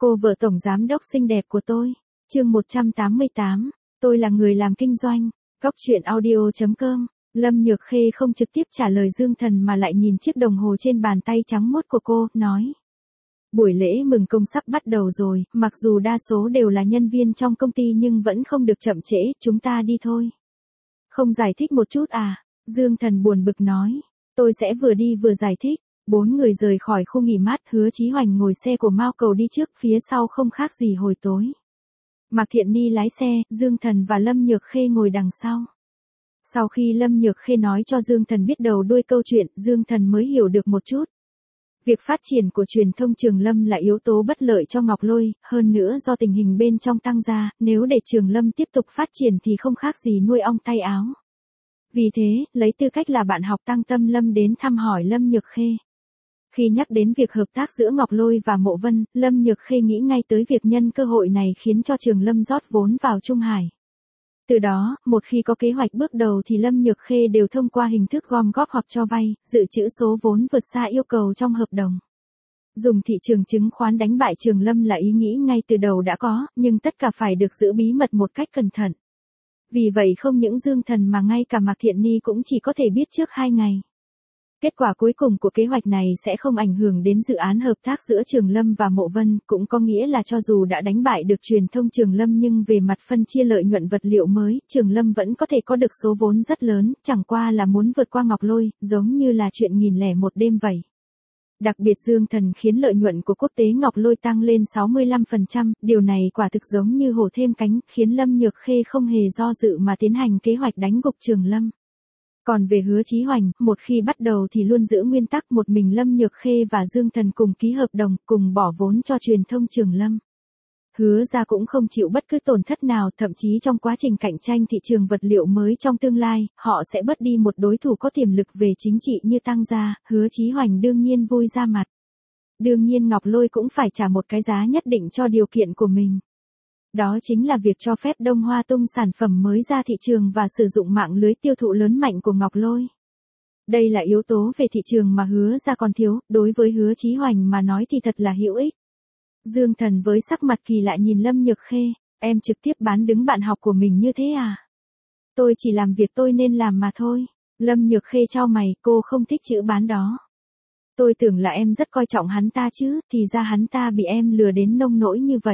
Cô vợ tổng giám đốc xinh đẹp của tôi. Chương 188, tôi là người làm kinh doanh. Góc truyện audio.com. Lâm Nhược Khê không trực tiếp trả lời Dương Thần mà lại nhìn chiếc đồng hồ trên bàn tay trắng muốt của cô, nói. Buổi lễ mừng công sắp bắt đầu rồi, mặc dù đa số đều là nhân viên trong công ty nhưng vẫn không được chậm trễ, chúng ta đi thôi. Không giải thích một chút à? Dương Thần buồn bực nói. Tôi sẽ vừa đi vừa giải thích. 4 người rời khỏi khu nghỉ mát, Hứa Chí Hoành ngồi xe của Mao Cầu đi trước, phía sau không khác gì hồi tối. Mạc Thiện Ni lái xe, Dương Thần và Lâm Nhược Khê ngồi đằng sau. Sau khi Lâm Nhược Khê nói cho Dương Thần biết đầu đuôi câu chuyện, Dương Thần mới hiểu được một chút. Việc phát triển của truyền thông Trường Lâm là yếu tố bất lợi cho Ngọc Lôi, hơn nữa do tình hình bên trong tăng ra, nếu để Trường Lâm tiếp tục phát triển thì không khác gì nuôi ong tay áo. Vì thế, lấy tư cách là bạn học Tăng Tâm Lâm đến thăm hỏi Lâm Nhược Khê. Khi nhắc đến việc hợp tác giữa Ngọc Lôi và Mộ Vân, Lâm Nhược Khê nghĩ ngay tới việc nhân cơ hội này khiến cho Trường Lâm rót vốn vào Trung Hải. Từ đó, một khi có kế hoạch bước đầu thì Lâm Nhược Khê đều thông qua hình thức gom góp hoặc cho vay, dự trữ số vốn vượt xa yêu cầu trong hợp đồng. Dùng thị trường chứng khoán đánh bại Trường Lâm là ý nghĩ ngay từ đầu đã có, nhưng tất cả phải được giữ bí mật một cách cẩn thận. Vì vậy không những Dương Thần mà ngay cả Mạc Thiện Ni cũng chỉ có thể biết trước 2 ngày. Kết quả cuối cùng của kế hoạch này sẽ không ảnh hưởng đến dự án hợp tác giữa Trường Lâm và Mộ Vân, cũng có nghĩa là cho dù đã đánh bại được truyền thông Trường Lâm nhưng về mặt phân chia lợi nhuận vật liệu mới, Trường Lâm vẫn có thể có được số vốn rất lớn, chẳng qua là muốn vượt qua Ngọc Lôi, giống như là chuyện 1001 đêm vậy. Đặc biệt Dương Thần khiến lợi nhuận của quốc tế Ngọc Lôi tăng lên 65%, điều này quả thực giống như hổ thêm cánh, khiến Lâm Nhược Khê không hề do dự mà tiến hành kế hoạch đánh gục Trường Lâm. Còn về Hứa Chí Hoành, một khi bắt đầu thì luôn giữ nguyên tắc một mình Lâm Nhược Khê và Dương Thần cùng ký hợp đồng, cùng bỏ vốn cho truyền thông Trường Lâm. Hứa ra cũng không chịu bất cứ tổn thất nào, thậm chí trong quá trình cạnh tranh thị trường vật liệu mới trong tương lai, họ sẽ bớt đi một đối thủ có tiềm lực về chính trị như Tăng Gia. Hứa Chí Hoành đương nhiên vui ra mặt. Đương nhiên Ngọc Lôi cũng phải trả một cái giá nhất định cho điều kiện của mình. Đó chính là việc cho phép Đông Hoa tung sản phẩm mới ra thị trường và sử dụng mạng lưới tiêu thụ lớn mạnh của Ngọc Lôi. Đây là yếu tố về thị trường mà Hứa ra còn thiếu, đối với Hứa Chí Hoành mà nói thì thật là hữu ích. Dương Thần với sắc mặt kỳ lạ nhìn Lâm Nhược Khê, em trực tiếp bán đứng bạn học của mình như thế à? Tôi chỉ làm việc tôi nên làm mà thôi. Lâm Nhược Khê chau mày, cô không thích chữ bán đó. Tôi tưởng là em rất coi trọng hắn ta chứ, thì ra hắn ta bị em lừa đến nông nỗi như vậy.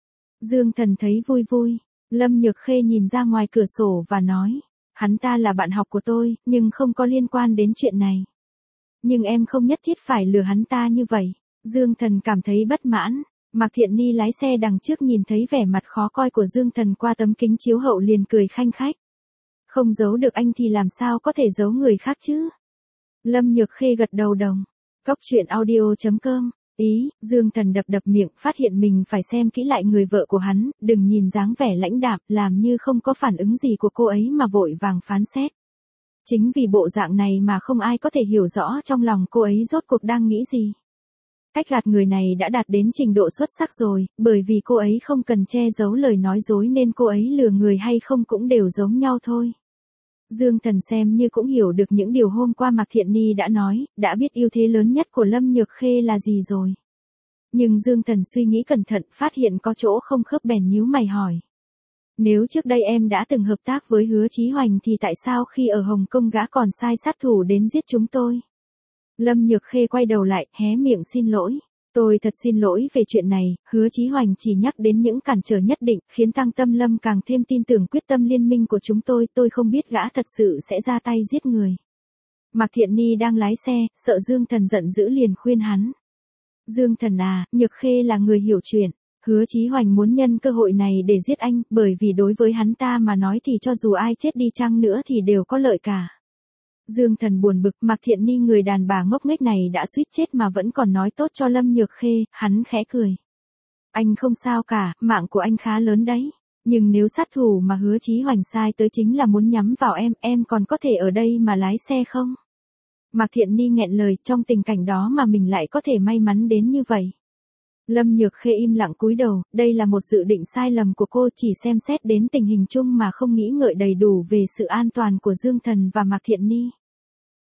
Dương Thần thấy vui vui. Lâm Nhược Khê nhìn ra ngoài cửa sổ và nói, hắn ta là bạn học của tôi, nhưng không có liên quan đến chuyện này. Nhưng em không nhất thiết phải lừa hắn ta như vậy. Dương Thần cảm thấy bất mãn. Mạc Thiện Ni lái xe đằng trước nhìn thấy vẻ mặt khó coi của Dương Thần qua tấm kính chiếu hậu liền cười khanh khách. Không giấu được anh thì làm sao có thể giấu người khác chứ? Lâm Nhược Khê gật đầu đồng. Góc truyện audio.com. Ý, Dương Thần đập miệng, phát hiện mình phải xem kỹ lại người vợ của hắn, đừng nhìn dáng vẻ lãnh đạm, làm như không có phản ứng gì của cô ấy mà vội vàng phán xét. Chính vì bộ dạng này mà không ai có thể hiểu rõ trong lòng cô ấy rốt cuộc đang nghĩ gì. Cách gạt người này đã đạt đến trình độ xuất sắc rồi, bởi vì cô ấy không cần che giấu lời nói dối nên cô ấy lừa người hay không cũng đều giống nhau thôi. Dương Thần xem như cũng hiểu được những điều hôm qua Mạc Thiện Ni đã nói, đã biết ưu thế lớn nhất của Lâm Nhược Khê là gì rồi. Nhưng Dương Thần suy nghĩ cẩn thận, phát hiện có chỗ không khớp bèn nhíu mày hỏi. Nếu trước đây em đã từng hợp tác với Hứa Chí Hoành thì tại sao khi ở Hồng Kông gã còn sai sát thủ đến giết chúng tôi? Lâm Nhược Khê quay đầu lại, hé miệng xin lỗi. Tôi thật xin lỗi về chuyện này, Hứa Chí Hoành chỉ nhắc đến những cản trở nhất định, khiến Tăng Tâm Lâm càng thêm tin tưởng quyết tâm liên minh của chúng tôi không biết gã thật sự sẽ ra tay giết người. Mạc Thiện Ni đang lái xe, sợ Dương Thần giận dữ liền khuyên hắn. Dương Thần à, Nhược Khê là người hiểu chuyện. Hứa Chí Hoành muốn nhân cơ hội này để giết anh, bởi vì đối với hắn ta mà nói thì cho dù ai chết đi chăng nữa thì đều có lợi cả. Dương Thần buồn bực, Mạc Thiện Ni người đàn bà ngốc nghếch này đã suýt chết mà vẫn còn nói tốt cho Lâm Nhược Khê, hắn khẽ cười. Anh không sao cả, mạng của anh khá lớn đấy. Nhưng nếu sát thủ mà Hứa Chí Hoành sai tới chính là muốn nhắm vào em còn có thể ở đây mà lái xe không? Mạc Thiện Ni nghẹn lời, trong tình cảnh đó mà mình lại có thể may mắn đến như vậy. Lâm Nhược Khê im lặng cúi đầu, đây là một dự định sai lầm của cô, chỉ xem xét đến tình hình chung mà không nghĩ ngợi đầy đủ về sự an toàn của Dương Thần và Mạc Thiện Ni.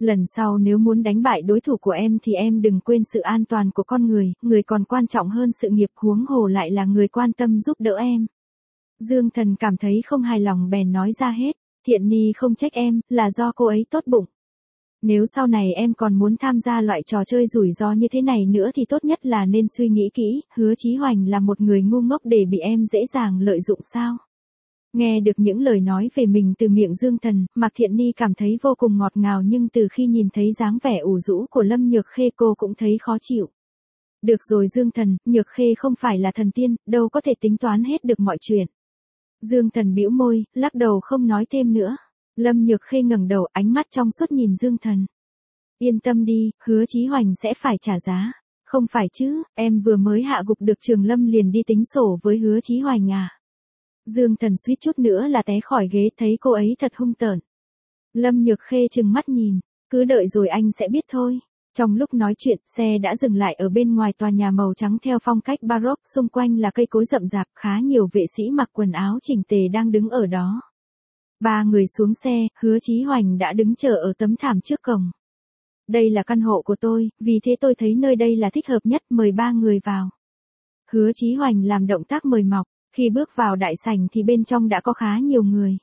Lần sau nếu muốn đánh bại đối thủ của em thì em đừng quên sự an toàn của con người còn quan trọng hơn sự nghiệp, huống hồ lại là người quan tâm giúp đỡ em. Dương Thần cảm thấy không hài lòng bèn nói ra hết, Thiện Ni không trách em, là do cô ấy tốt bụng. Nếu sau này em còn muốn tham gia loại trò chơi rủi ro như thế này nữa thì tốt nhất là nên suy nghĩ kỹ, Hứa Chí Hoành là một người ngu ngốc để bị em dễ dàng lợi dụng sao? Nghe được những lời nói về mình từ miệng Dương Thần, Mạc Thiện Ni cảm thấy vô cùng ngọt ngào, nhưng từ khi nhìn thấy dáng vẻ ủ rũ của Lâm Nhược Khê cô cũng thấy khó chịu. Được rồi Dương Thần, Nhược Khê không phải là thần tiên, đâu có thể tính toán hết được mọi chuyện. Dương Thần bĩu môi, lắc đầu không nói thêm nữa. Lâm Nhược Khê ngẩng đầu, ánh mắt trong suốt nhìn Dương Thần. Yên tâm đi, Hứa Chí Hoành sẽ phải trả giá. Không phải chứ, em vừa mới hạ gục được Trường Lâm liền đi tính sổ với Hứa Chí Hoành à? Dương Thần suýt chút nữa là té khỏi ghế, thấy cô ấy thật hung tợn. Lâm Nhược Khê trừng mắt nhìn, cứ đợi rồi anh sẽ biết thôi. Trong lúc nói chuyện, xe đã dừng lại ở bên ngoài tòa nhà màu trắng theo phong cách baroque, xung quanh là cây cối rậm rạp, khá nhiều vệ sĩ mặc quần áo chỉnh tề đang đứng ở đó. Ba người xuống xe, Hứa Chí Hoành đã đứng chờ ở tấm thảm trước cổng. Đây là căn hộ của tôi, vì thế tôi thấy nơi đây là thích hợp nhất, mời ba người vào. Hứa Chí Hoành làm động tác mời mọc, khi bước vào đại sảnh thì bên trong đã có khá nhiều người.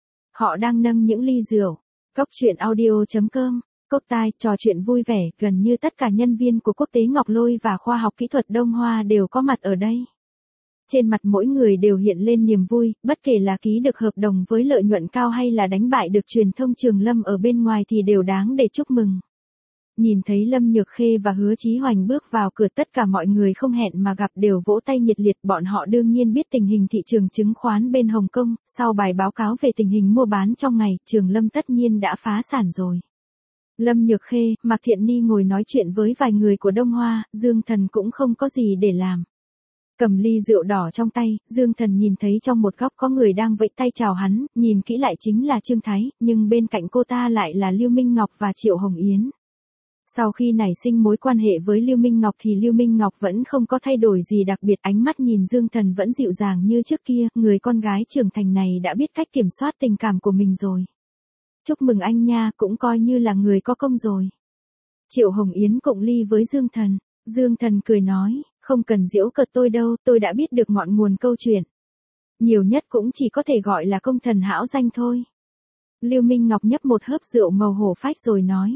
Họ đang nâng những ly rượu. Cốc truyện audio.com, Cốc Tai, trò chuyện vui vẻ, gần như tất cả nhân viên của Quốc tế Ngọc Lôi và Khoa học Kỹ thuật Đông Hoa đều có mặt ở đây. Trên mặt mỗi người đều hiện lên niềm vui, bất kể là ký được hợp đồng với lợi nhuận cao hay là đánh bại được truyền thông Trường Lâm ở bên ngoài thì đều đáng để chúc mừng. Nhìn thấy Lâm Nhược Khê và Hứa Chí Hoành bước vào cửa, tất cả mọi người không hẹn mà gặp đều vỗ tay nhiệt liệt, bọn họ đương nhiên biết tình hình thị trường chứng khoán bên Hồng Kông, sau bài báo cáo về tình hình mua bán trong ngày, Trường Lâm tất nhiên đã phá sản rồi. Lâm Nhược Khê, Mạc Thiện Ni ngồi nói chuyện với vài người của Đông Hoa, Dương Thần cũng không có gì để làm. Cầm ly rượu đỏ trong tay, Dương Thần nhìn thấy trong một góc có người đang vẫy tay chào hắn, nhìn kỹ lại chính là Trương Thái, nhưng bên cạnh cô ta lại là Lưu Minh Ngọc và Triệu Hồng Yến. Sau khi nảy sinh mối quan hệ với Lưu Minh Ngọc thì Lưu Minh Ngọc vẫn không có thay đổi gì đặc biệt, ánh mắt nhìn Dương Thần vẫn dịu dàng như trước kia, người con gái trưởng thành này đã biết cách kiểm soát tình cảm của mình rồi. Chúc mừng anh nha, cũng coi như là người có công rồi. Triệu Hồng Yến cộng ly với Dương Thần. Dương Thần cười nói, không cần giễu cợt tôi đâu, tôi đã biết được ngọn nguồn câu chuyện. Nhiều nhất cũng chỉ có thể gọi là công thần hão danh thôi. Lưu Minh Ngọc nhấp một hớp rượu màu hổ phách rồi nói.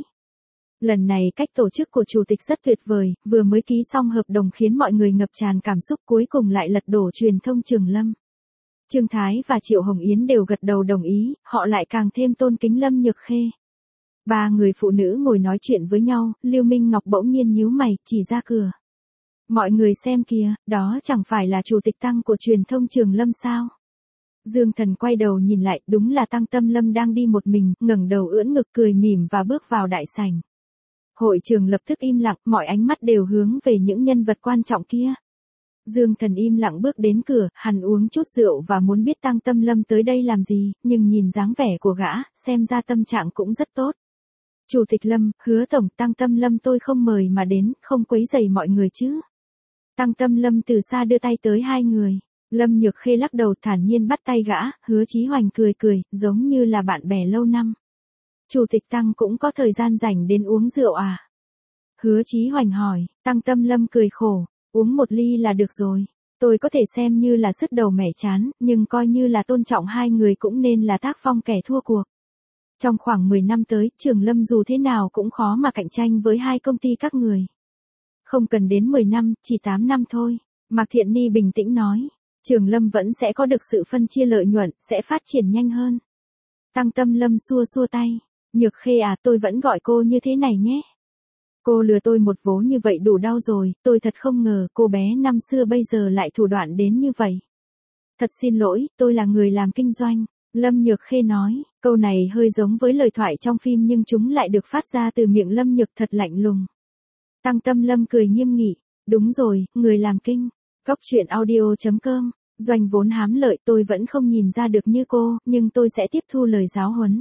Lần này cách tổ chức của chủ tịch rất tuyệt vời, vừa mới ký xong hợp đồng khiến mọi người ngập tràn cảm xúc, cuối cùng lại lật đổ truyền thông Trường Lâm. Trương Thái và Triệu Hồng Yến đều gật đầu đồng ý, họ lại càng thêm tôn kính Lâm Nhược Khê. Ba người phụ nữ ngồi nói chuyện với nhau, Lưu Minh Ngọc bỗng nhiên nhíu mày, chỉ ra cửa. Mọi người xem kìa, đó chẳng phải là chủ tịch Tăng của truyền thông Trường Lâm sao? Dương Thần quay đầu nhìn lại, đúng là Tăng Tâm Lâm đang đi một mình, ngẩng đầu ưỡn ngực cười mỉm và bước vào đại sảnh. Hội trường lập tức im lặng, mọi ánh mắt đều hướng về những nhân vật quan trọng kia. Dương Thần im lặng bước đến cửa, hắn uống chút rượu và muốn biết Tăng Tâm Lâm tới đây làm gì, nhưng nhìn dáng vẻ của gã, xem ra tâm trạng cũng rất tốt. Chủ tịch Lâm, Hứa tổng, Tăng Tâm Lâm tôi không mời mà đến, không quấy rầy mọi người chứ. Tăng Tâm Lâm từ xa đưa tay tới hai người. Lâm Nhược Khê lắc đầu thản nhiên bắt tay gã, Hứa Chí Hoành cười cười, giống như là bạn bè lâu năm. Chủ tịch Tăng cũng có thời gian rảnh đến uống rượu à? Hứa Chí Hoành hỏi, Tăng Tâm Lâm cười khổ, uống một ly là được rồi. Tôi có thể xem như là sứt đầu mẻ chán, nhưng coi như là tôn trọng hai người cũng nên là tác phong kẻ thua cuộc. Trong khoảng 10 năm tới, Trường Lâm dù thế nào cũng khó mà cạnh tranh với hai công ty các người. Không cần đến 10 năm, chỉ 8 năm thôi. Mạc Thiện Ni bình tĩnh nói, Trường Lâm vẫn sẽ có được sự phân chia lợi nhuận, sẽ phát triển nhanh hơn. Tăng Tâm Lâm xua xua tay, Nhược Khê à, tôi vẫn gọi cô như thế này nhé. Cô lừa tôi một vố như vậy đủ đau rồi, tôi thật không ngờ cô bé năm xưa bây giờ lại thủ đoạn đến như vậy. Thật xin lỗi, tôi là người làm kinh doanh. Lâm Nhược Khê nói, câu này hơi giống với lời thoại trong phim nhưng chúng lại được phát ra từ miệng Lâm Nhược thật lạnh lùng. Tăng Tâm Lâm cười nghiêm nghị, đúng rồi, người làm kinh. Cốc truyện audio.com, doanh vốn hám lợi, tôi vẫn không nhìn ra được như cô, nhưng tôi sẽ tiếp thu lời giáo huấn.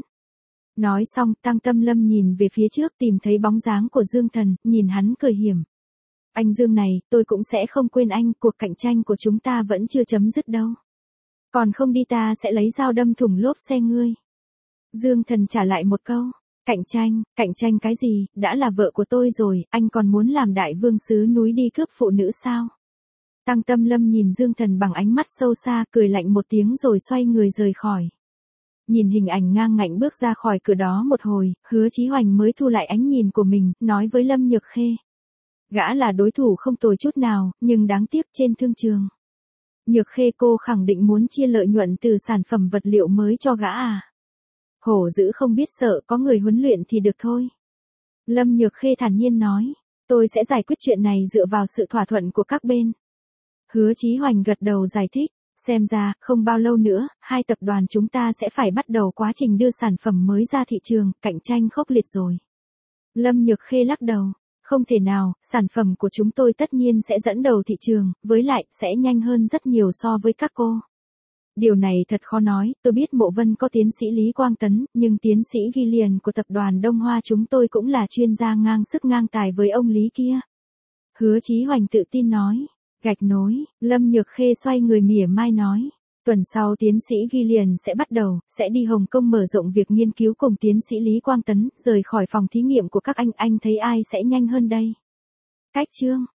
Nói xong, Tăng Tâm Lâm nhìn về phía trước tìm thấy bóng dáng của Dương Thần, nhìn hắn cười hiểm. Anh Dương này, tôi cũng sẽ không quên anh, cuộc cạnh tranh của chúng ta vẫn chưa chấm dứt đâu. Còn không đi ta sẽ lấy dao đâm thủng lốp xe ngươi. Dương Thần trả lại một câu, Cạnh tranh cái gì, đã là vợ của tôi rồi, anh còn muốn làm đại vương xứ núi đi cướp phụ nữ sao? Tăng Tâm Lâm nhìn Dương Thần bằng ánh mắt sâu xa, cười lạnh một tiếng rồi xoay người rời khỏi. Nhìn hình ảnh ngang ngạnh bước ra khỏi cửa đó một hồi, Hứa Chí Hoành mới thu lại ánh nhìn của mình, nói với Lâm Nhược Khê. Gã là đối thủ không tồi chút nào, nhưng đáng tiếc trên thương trường. Nhược Khê cô khẳng định muốn chia lợi nhuận từ sản phẩm vật liệu mới cho gã à? Hổ dữ không biết sợ, có người huấn luyện thì được thôi. Lâm Nhược Khê thản nhiên nói, tôi sẽ giải quyết chuyện này dựa vào sự thỏa thuận của các bên. Hứa Chí Hoành gật đầu giải thích, xem ra, không bao lâu nữa, hai tập đoàn chúng ta sẽ phải bắt đầu quá trình đưa sản phẩm mới ra thị trường, cạnh tranh khốc liệt rồi. Lâm Nhược Khê lắc đầu, không thể nào, sản phẩm của chúng tôi tất nhiên sẽ dẫn đầu thị trường, với lại, sẽ nhanh hơn rất nhiều so với các cô. Điều này thật khó nói, tôi biết Mộ Vân có tiến sĩ Lý Quang Tấn, nhưng tiến sĩ Gillian của tập đoàn Đông Hoa chúng tôi cũng là chuyên gia ngang sức ngang tài với ông Lý kia. Hứa Chí Hoành tự tin nói, gạch nối, Lâm Nhược Khê xoay người mỉa mai nói. Tuần sau tiến sĩ Gillian sẽ bắt đầu, sẽ đi Hồng Kông mở rộng việc nghiên cứu cùng tiến sĩ Lý Quang Tấn, rời khỏi phòng thí nghiệm của các anh thấy ai sẽ nhanh hơn đây? Cách chương